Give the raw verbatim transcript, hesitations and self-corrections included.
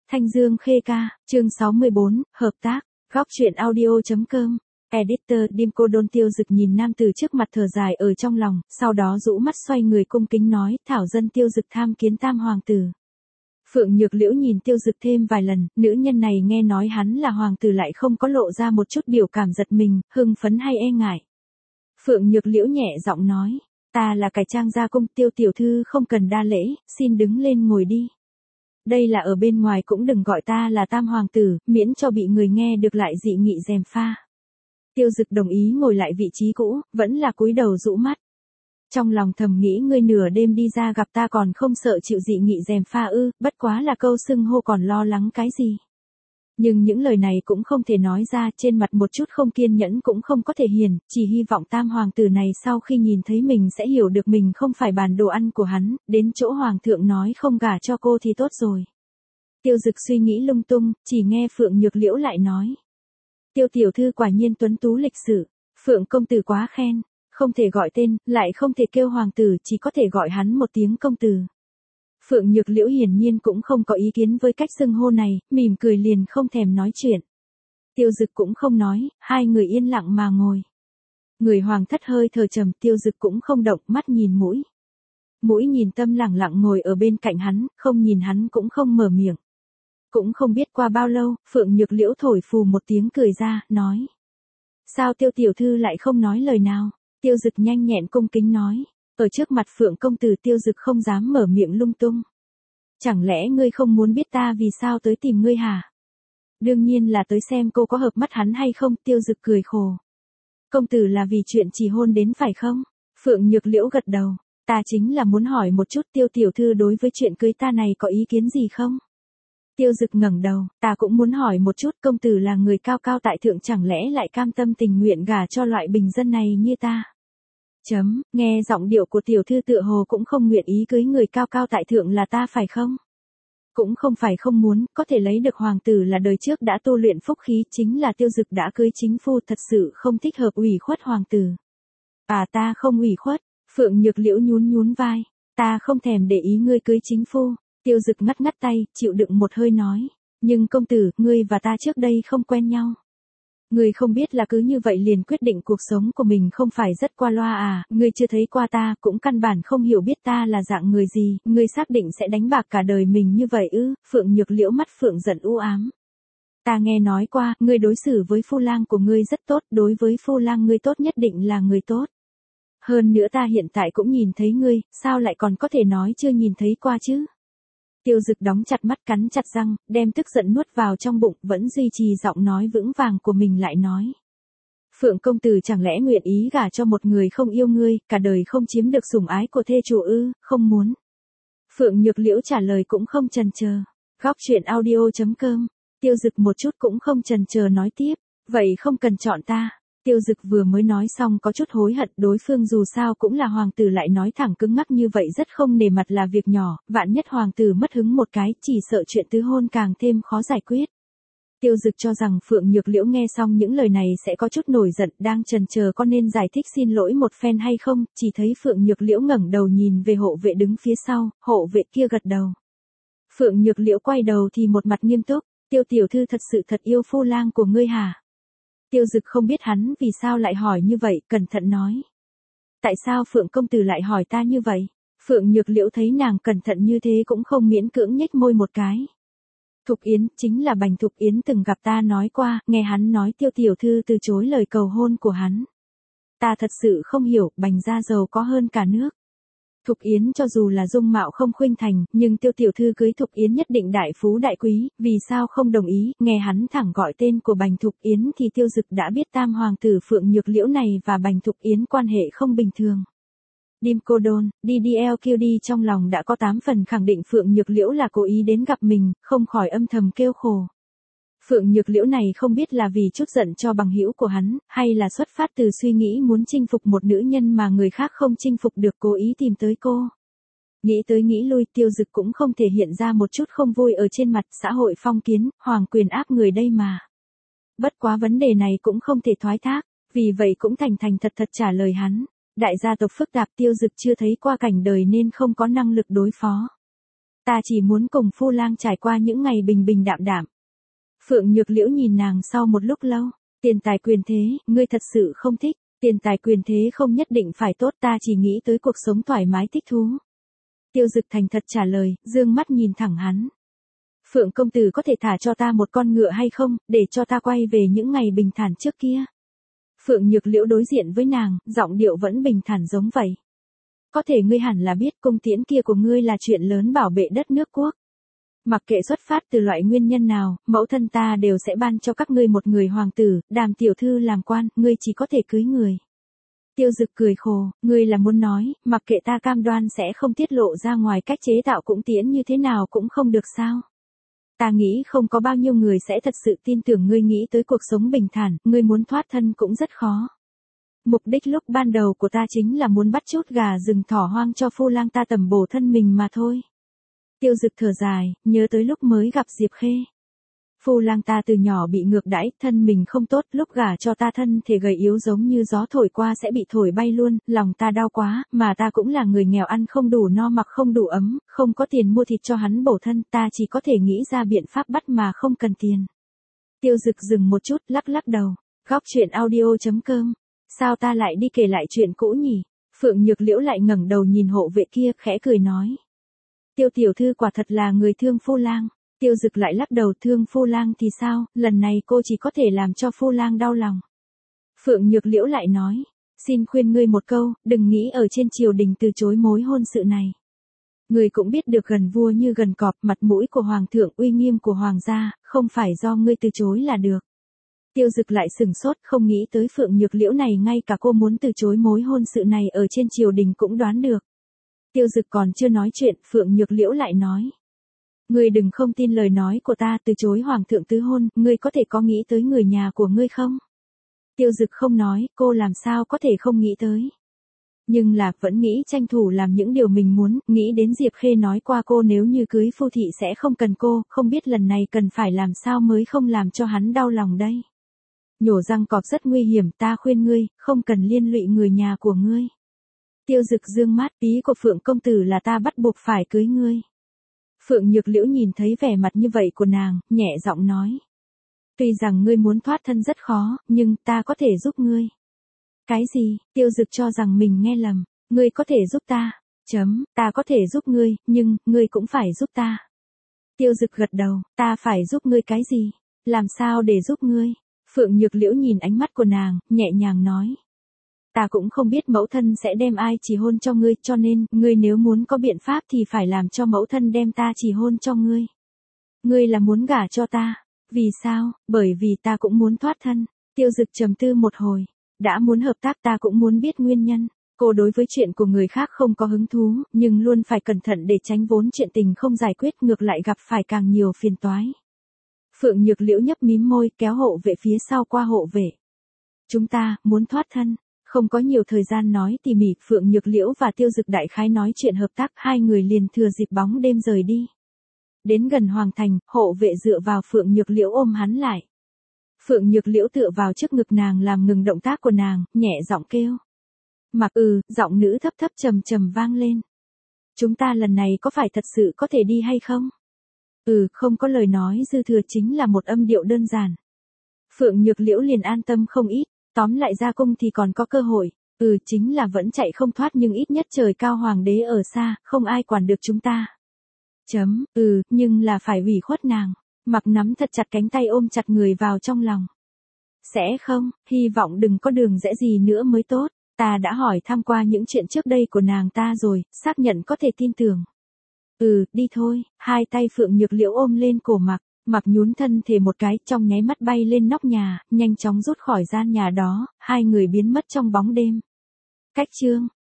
Thanh Dương Khê Ca, chương sáu mươi bốn, hợp tác, góc truyện audio.com, editor Dim Cô Đôn. Tiêu Dực nhìn nam từ trước mặt thở dài ở trong lòng, sau đó rũ mắt xoay người cung kính nói, thảo dân Tiêu Dực tham kiến tam hoàng tử. Phượng Nhược Liễu nhìn Tiêu Dực thêm vài lần, nữ nhân này nghe nói hắn là hoàng tử lại không có lộ ra một chút biểu cảm giật mình, hưng phấn hay e ngại. Phượng Nhược Liễu nhẹ giọng nói, ta là cải trang gia cung, Tiêu tiểu thư không cần đa lễ, xin đứng lên ngồi đi. Đây là ở bên ngoài cũng đừng gọi ta là tam hoàng tử, miễn cho bị người nghe được lại dị nghị gièm pha. Tiêu Dực đồng ý ngồi lại vị trí cũ, vẫn là cúi đầu rũ mắt. Trong lòng thầm nghĩ ngươi nửa đêm đi ra gặp ta còn không sợ chịu dị nghị gièm pha ư, bất quá là câu xưng hô còn lo lắng cái gì. Nhưng những lời này cũng không thể nói ra, trên mặt một chút không kiên nhẫn cũng không có thể hiền, chỉ hy vọng tam hoàng tử này sau khi nhìn thấy mình sẽ hiểu được mình không phải bàn đồ ăn của hắn, đến chỗ hoàng thượng nói không gả cho cô thì tốt rồi. Tiêu Dực suy nghĩ lung tung, chỉ nghe Phượng Nhược Liễu lại nói. Tiêu tiểu thư quả nhiên tuấn tú lịch sự, Phượng công tử quá khen, không thể gọi tên, lại không thể kêu hoàng tử, chỉ có thể gọi hắn một tiếng công tử. Phượng Nhược Liễu hiển nhiên cũng không có ý kiến với cách xưng hô này, mỉm cười liền không thèm nói chuyện. Tiêu Dực cũng không nói, hai người yên lặng mà ngồi. Người hoàng thất hơi thở trầm, Tiêu Dực cũng không động, mắt nhìn mũi. Mũi nhìn Tâm lẳng lặng ngồi ở bên cạnh hắn, không nhìn hắn cũng không mở miệng. Cũng không biết qua bao lâu, Phượng Nhược Liễu thổi phù một tiếng cười ra, nói. Sao Tiêu tiểu thư lại không nói lời nào? Tiêu Dực nhanh nhẹn cung kính nói. Ở trước mặt Phượng công tử, Tiêu Dực không dám mở miệng lung tung. Chẳng lẽ ngươi không muốn biết ta vì sao tới tìm ngươi hả? Đương nhiên là tới xem cô có hợp mắt hắn hay không, Tiêu Dực cười khổ. Công tử là vì chuyện chỉ hôn đến phải không? Phượng Nhược Liễu gật đầu, ta chính là muốn hỏi một chút Tiêu tiểu thư đối với chuyện cưới ta này có ý kiến gì không? Tiêu Dực ngẩng đầu, ta cũng muốn hỏi một chút, công tử là người cao cao tại thượng chẳng lẽ lại cam tâm tình nguyện gả cho loại bình dân này như ta? Chấm, nghe giọng điệu của tiểu thư tựa hồ cũng không nguyện ý cưới người cao cao tại thượng là ta phải không? Cũng không phải không muốn, có thể lấy được hoàng tử là đời trước đã tu luyện phúc khí, chính là Tiêu Dực đã cưới chính phu, thật sự không thích hợp ủy khuất hoàng tử. À ta không ủy khuất, Phượng Nhược Liễu nhún nhún vai, ta không thèm để ý ngươi cưới chính phu. Tiêu Dực ngắt ngắt tay, chịu đựng một hơi nói, nhưng công tử, ngươi và ta trước đây không quen nhau. Ngươi không biết là cứ như vậy liền quyết định cuộc sống của mình không phải rất qua loa à, ngươi chưa thấy qua ta, cũng căn bản không hiểu biết ta là dạng người gì, ngươi xác định sẽ đánh bạc cả đời mình như vậy ư? Phượng Nhược Liễu mắt Phượng giận u ám. Ta nghe nói qua, ngươi đối xử với phu lang của ngươi rất tốt, đối với phu lang ngươi tốt nhất định là người tốt. Hơn nữa ta hiện tại cũng nhìn thấy ngươi, sao lại còn có thể nói chưa nhìn thấy qua chứ? Tiêu Dực đóng chặt mắt cắn chặt răng, đem tức giận nuốt vào trong bụng, vẫn duy trì giọng nói vững vàng của mình lại nói. Phượng công tử chẳng lẽ nguyện ý gả cho một người không yêu ngươi, cả đời không chiếm được sủng ái của thê chủ ư, không muốn. Phượng Nhược Liễu trả lời cũng không chần chờ. Góc truyện audio.com, Tiêu Dực một chút cũng không chần chờ nói tiếp, vậy không cần chọn ta. Tiêu Dực vừa mới nói xong có chút hối hận, đối phương dù sao cũng là hoàng tử lại nói thẳng cứng ngắc như vậy rất không nề mặt là việc nhỏ, vạn nhất hoàng tử mất hứng một cái, chỉ sợ chuyện tứ hôn càng thêm khó giải quyết. Tiêu Dực cho rằng Phượng Nhược Liễu nghe xong những lời này sẽ có chút nổi giận, đang chần chờ có nên giải thích xin lỗi một phen hay không, chỉ thấy Phượng Nhược Liễu ngẩng đầu nhìn về hộ vệ đứng phía sau, hộ vệ kia gật đầu. Phượng Nhược Liễu quay đầu thì một mặt nghiêm túc, Tiêu tiểu thư thật sự thật yêu phu lang của ngươi hả? Tiêu Dực không biết hắn vì sao lại hỏi như vậy, cẩn thận nói. Tại sao Phượng công tử lại hỏi ta như vậy? Phượng Nhược Liễu thấy nàng cẩn thận như thế cũng không miễn cưỡng nhếch môi một cái. Thục Yến, chính là Bành Thục Yến từng gặp ta nói qua, nghe hắn nói Tiêu tiểu thư từ chối lời cầu hôn của hắn. Ta thật sự không hiểu, Bành gia giàu có hơn cả nước. Thục Yến cho dù là dung mạo không khuynh thành, nhưng Tiêu tiểu thư cưới Thục Yến nhất định đại phú đại quý, vì sao không đồng ý? Nghe hắn thẳng gọi tên của Bành Thục Yến thì Tiêu Dực đã biết tam hoàng tử Phượng Nhược Liễu này và Bành Thục Yến quan hệ không bình thường. Dim Cô Đôn, đê đê lờ quy đê trong lòng đã có tám phần khẳng định Phượng Nhược Liễu là cố ý đến gặp mình, không khỏi âm thầm kêu khổ. Phượng Nhược Liễu này không biết là vì chút giận cho bằng hữu của hắn, hay là xuất phát từ suy nghĩ muốn chinh phục một nữ nhân mà người khác không chinh phục được cố ý tìm tới cô. Nghĩ tới nghĩ lui, Tiêu Dực cũng không thể hiện ra một chút không vui ở trên mặt, xã hội phong kiến, hoàng quyền áp người đây mà. Bất quá vấn đề này cũng không thể thoái thác, vì vậy cũng thành thành thật thật trả lời hắn. Đại gia tộc phức tạp, Tiêu Dực chưa thấy qua cảnh đời nên không có năng lực đối phó. Ta chỉ muốn cùng Phu Lang trải qua những ngày bình bình đạm đạm. Phượng Nhược Liễu nhìn nàng sau một lúc lâu. Tiền tài quyền thế, ngươi thật sự không thích. Tiền tài quyền thế không nhất định phải tốt, ta chỉ nghĩ tới cuộc sống thoải mái thích thú. Tiêu Dực thành thật trả lời, dương mắt nhìn thẳng hắn. Phượng công tử có thể thả cho ta một con ngựa hay không, để cho ta quay về những ngày bình thản trước kia. Phượng Nhược Liễu đối diện với nàng, giọng điệu vẫn bình thản giống vậy. Có thể ngươi hẳn là biết cung tiễn kia của ngươi là chuyện lớn bảo vệ đất nước quốc. Mặc kệ xuất phát từ loại nguyên nhân nào, mẫu thân ta đều sẽ ban cho các ngươi một người hoàng tử, Đàm tiểu thư làm quan, ngươi chỉ có thể cưới người. Tiêu Dực cười khổ, ngươi là muốn nói, mặc kệ ta cam đoan sẽ không tiết lộ ra ngoài cách chế tạo cung tiễn như thế nào cũng không được sao? Ta nghĩ không có bao nhiêu người sẽ thật sự tin tưởng ngươi nghĩ tới cuộc sống bình thản, ngươi muốn thoát thân cũng rất khó. Mục đích lúc ban đầu của ta chính là muốn bắt chốt gà rừng thỏ hoang cho Phu Lang ta tầm bổ thân mình mà thôi. Tiêu Dực thở dài, nhớ tới lúc mới gặp Diệp Khê. Phu Lang ta từ nhỏ bị ngược đãi, thân mình không tốt, lúc gả cho ta thân thể gầy yếu giống như gió thổi qua sẽ bị thổi bay luôn, lòng ta đau quá, mà ta cũng là người nghèo ăn không đủ no mặc không đủ ấm, không có tiền mua thịt cho hắn bổ thân, ta chỉ có thể nghĩ ra biện pháp bắt mà không cần tiền. Tiêu Dực dừng một chút, lắc lắc đầu, góc chuyện audio chấm com, sao ta lại đi kể lại chuyện cũ nhỉ? Phượng Nhược Liễu lại ngẩng đầu nhìn hộ vệ kia, khẽ cười nói. Tiêu tiểu thư quả thật là người thương Phu Lang. Tiêu Dực lại lắc đầu, thương Phu Lang thì sao, lần này cô chỉ có thể làm cho Phu Lang đau lòng. Phượng Nhược Liễu lại nói, xin khuyên ngươi một câu, đừng nghĩ ở trên triều đình từ chối mối hôn sự này. Ngươi cũng biết được gần vua như gần cọp, mặt mũi của hoàng thượng, uy nghiêm của hoàng gia, không phải do ngươi từ chối là được. Tiêu Dực lại sừng sốt, không nghĩ tới Phượng Nhược Liễu này ngay cả cô muốn từ chối mối hôn sự này ở trên triều đình cũng đoán được. Tiêu Dực còn chưa nói chuyện, Phượng Nhược Liễu lại nói. Ngươi đừng không tin lời nói của ta, từ chối hoàng thượng tứ hôn, ngươi có thể có nghĩ tới người nhà của ngươi không? Tiêu Dực không nói, cô làm sao có thể không nghĩ tới. Nhưng là, vẫn nghĩ tranh thủ làm những điều mình muốn, nghĩ đến Diệp Khê nói qua cô nếu như cưới phu thị sẽ không cần cô, không biết lần này cần phải làm sao mới không làm cho hắn đau lòng đây. Nhổ răng cọp rất nguy hiểm, ta khuyên ngươi, không cần liên lụy người nhà của ngươi. Tiêu Dực dương mắt, ý của Phượng công tử là ta bắt buộc phải cưới ngươi. Phượng Nhược Liễu nhìn thấy vẻ mặt như vậy của nàng, nhẹ giọng nói. Tuy rằng ngươi muốn thoát thân rất khó, nhưng ta có thể giúp ngươi. Cái gì? Tiêu Dực cho rằng mình nghe lầm. Ngươi có thể giúp ta. Chấm, ta có thể giúp ngươi, nhưng, ngươi cũng phải giúp ta. Tiêu Dực gật đầu, ta phải giúp ngươi cái gì? Làm sao để giúp ngươi? Phượng Nhược Liễu nhìn ánh mắt của nàng, nhẹ nhàng nói. Ta cũng không biết mẫu thân sẽ đem ai chỉ hôn cho ngươi, cho nên, ngươi nếu muốn có biện pháp thì phải làm cho mẫu thân đem ta chỉ hôn cho ngươi. Ngươi là muốn gả cho ta. Vì sao? Bởi vì ta cũng muốn thoát thân. Tiêu Dực trầm tư một hồi. Đã muốn hợp tác ta cũng muốn biết nguyên nhân. Cô đối với chuyện của người khác không có hứng thú, nhưng luôn phải cẩn thận để tránh vốn chuyện tình không giải quyết ngược lại gặp phải càng nhiều phiền toái. Phượng Nhược Liễu nhấp mím môi kéo hộ vệ phía sau qua hộ vệ. Chúng ta, muốn thoát thân. Không có nhiều thời gian nói tỉ mỉ, Phượng Nhược Liễu và Tiêu Dực đại khái nói chuyện hợp tác, hai người liền thừa dịp bóng đêm rời đi. Đến gần hoàng thành, hộ vệ dựa vào Phượng Nhược Liễu ôm hắn lại. Phượng Nhược Liễu tựa vào trước ngực nàng làm ngừng động tác của nàng, nhẹ giọng kêu. Mặc ừ, giọng nữ thấp thấp trầm trầm vang lên. Chúng ta lần này có phải thật sự có thể đi hay không? Ừ, không có lời nói dư thừa, chính là một âm điệu đơn giản. Phượng Nhược Liễu liền an tâm không ít. Tóm lại ra cung thì còn có cơ hội, ừ chính là vẫn chạy không thoát nhưng ít nhất trời cao hoàng đế ở xa, không ai quản được chúng ta. Chấm, ừ, nhưng là phải ủy khuất nàng. Mặc nắm thật chặt cánh tay ôm chặt người vào trong lòng. Sẽ không, hy vọng đừng có đường rẽ gì nữa mới tốt. Ta đã hỏi thăm qua những chuyện trước đây của nàng ta rồi, xác nhận có thể tin tưởng. Ừ, đi thôi, hai tay Phượng Nhược Liễu ôm lên cổ Mặc. Mặc nhún thân thể một cái, trong nháy mắt bay lên nóc nhà, nhanh chóng rút khỏi gian nhà đó, hai người biến mất trong bóng đêm. Cách chương